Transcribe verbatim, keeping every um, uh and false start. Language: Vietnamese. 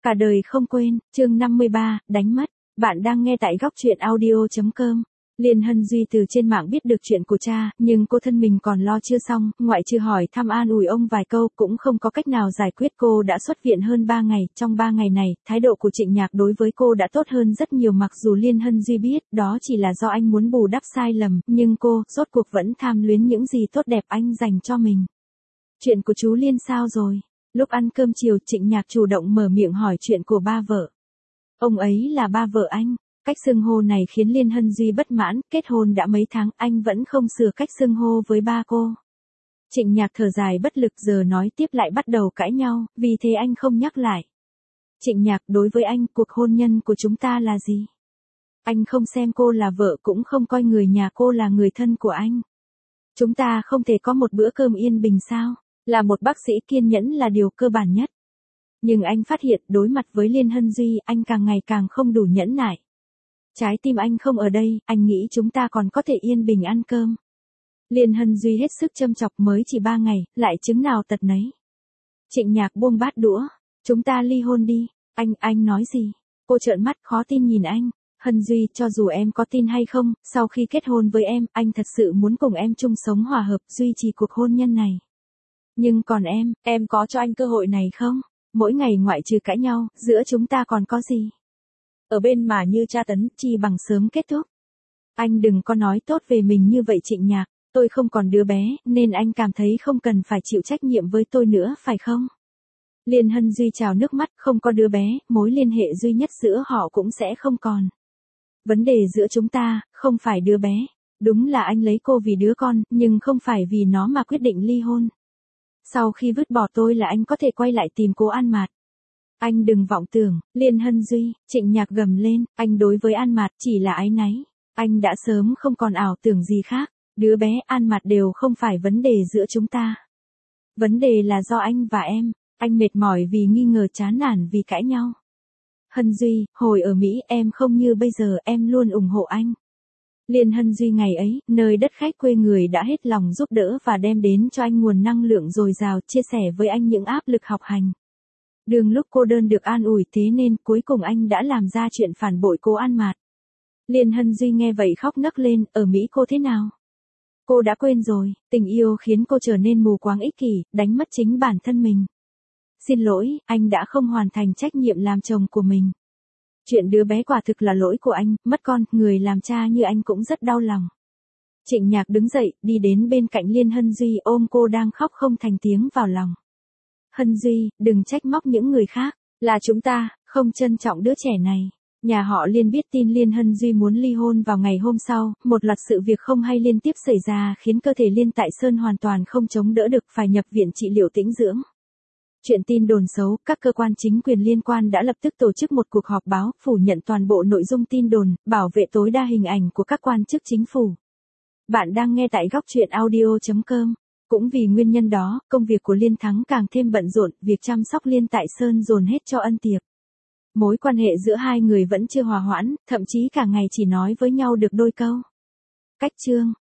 Cả đời không quên, chương năm mươi ba, đánh mất. Bạn đang nghe tại góc truyện audio chấm com. Liên Hân Duy từ trên mạng biết được chuyện của cha, nhưng cô thân mình còn lo chưa xong, ngoại trừ hỏi thăm an ủi ông vài câu cũng không có cách nào giải quyết. Cô đã xuất viện hơn ba ngày, trong ba ngày này, thái độ của Trịnh Nhạc đối với cô đã tốt hơn rất nhiều, mặc dù Liên Hân Duy biết đó chỉ là do anh muốn bù đắp sai lầm, nhưng cô, rốt cuộc vẫn tham luyến những gì tốt đẹp anh dành cho mình. Chuyện của chú Liên sao rồi? Lúc ăn cơm chiều, Trịnh Nhạc chủ động mở miệng hỏi chuyện của ba vợ. Ông ấy là ba vợ anh. Cách xưng hô này khiến Liên Hân Duy bất mãn, kết hôn đã mấy tháng anh vẫn không sửa cách xưng hô với ba cô. Trịnh Nhạc thở dài bất lực, giờ nói tiếp lại bắt đầu cãi nhau, vì thế anh không nhắc lại. Trịnh Nhạc, đối với anh, cuộc hôn nhân của chúng ta là gì? Anh không xem cô là vợ, cũng không coi người nhà cô là người thân của anh. Chúng ta không thể có một bữa cơm yên bình sao? Là một bác sĩ, kiên nhẫn là điều cơ bản nhất. Nhưng anh phát hiện đối mặt với Liên Hân Duy, anh càng ngày càng không đủ nhẫn nại. Trái tim anh không ở đây, anh nghĩ chúng ta còn có thể yên bình ăn cơm. Liên Hân Duy hết sức châm chọc, mới chỉ ba ngày, lại chứng nào tật nấy. Trịnh Nhạc buông bát đũa, chúng ta ly hôn đi. Anh, anh nói gì? Cô trợn mắt khó tin nhìn anh. Hân Duy, cho dù em có tin hay không, sau khi kết hôn với em, anh thật sự muốn cùng em chung sống hòa hợp, duy trì cuộc hôn nhân này. Nhưng còn em, em có cho anh cơ hội này không? Mỗi ngày ngoại trừ cãi nhau, giữa chúng ta còn có gì? Ở bên mà như tra tấn, chi bằng sớm kết thúc. Anh đừng có nói tốt về mình như vậy Trịnh Nhạc, tôi không còn đứa bé, nên anh cảm thấy không cần phải chịu trách nhiệm với tôi nữa, phải không? Liên Hân Duy trào nước mắt, không có đứa bé, mối liên hệ duy nhất giữa họ cũng sẽ không còn. Vấn đề giữa chúng ta, không phải đứa bé. Đúng là anh lấy cô vì đứa con, nhưng không phải vì nó mà quyết định ly hôn. Sau khi vứt bỏ tôi là anh có thể quay lại tìm cô An Mạt. Anh đừng vọng tưởng. Liên Hân Duy, Trịnh Nhạc gầm lên, anh đối với An Mạt chỉ là áy náy. Anh đã sớm không còn ảo tưởng gì khác. Đứa bé, An Mạt đều không phải vấn đề giữa chúng ta. Vấn đề là do anh và em. Anh mệt mỏi vì nghi ngờ, chán nản vì cãi nhau. Hân Duy, hồi ở Mỹ em không như bây giờ, em luôn ủng hộ anh. Liên Hân Duy ngày ấy, nơi đất khách quê người đã hết lòng giúp đỡ và đem đến cho anh nguồn năng lượng dồi dào, chia sẻ với anh những áp lực học hành. Đường lúc cô đơn được an ủi, thế nên cuối cùng anh đã làm ra chuyện phản bội cô An Mạt. Liên Hân Duy nghe vậy khóc nấc lên, ở Mỹ cô thế nào? Cô đã quên rồi, tình yêu khiến cô trở nên mù quáng ích kỷ, đánh mất chính bản thân mình. Xin lỗi, anh đã không hoàn thành trách nhiệm làm chồng của mình. Chuyện đứa bé quả thực là lỗi của anh, mất con, người làm cha như anh cũng rất đau lòng. Trịnh Nhạc đứng dậy, đi đến bên cạnh Liên Hân Duy, ôm cô đang khóc không thành tiếng vào lòng. Hân Duy, đừng trách móc những người khác, là chúng ta, không trân trọng đứa trẻ này. Nhà họ Liên biết tin Liên Hân Duy muốn ly hôn vào ngày hôm sau, một loạt sự việc không hay liên tiếp xảy ra khiến cơ thể Liên Tại Sơn hoàn toàn không chống đỡ được, phải nhập viện trị liệu tĩnh dưỡng. Chuyện tin đồn xấu, các cơ quan chính quyền liên quan đã lập tức tổ chức một cuộc họp báo, phủ nhận toàn bộ nội dung tin đồn, bảo vệ tối đa hình ảnh của các quan chức chính phủ. Bạn đang nghe tại góc truyện audio chấm com. Cũng vì nguyên nhân đó, công việc của Liên Thắng càng thêm bận rộn, việc chăm sóc Liên Tại Sơn dồn hết cho Ân Tiệp. Mối quan hệ giữa hai người vẫn chưa hòa hoãn, thậm chí cả ngày chỉ nói với nhau được đôi câu. Cách chương.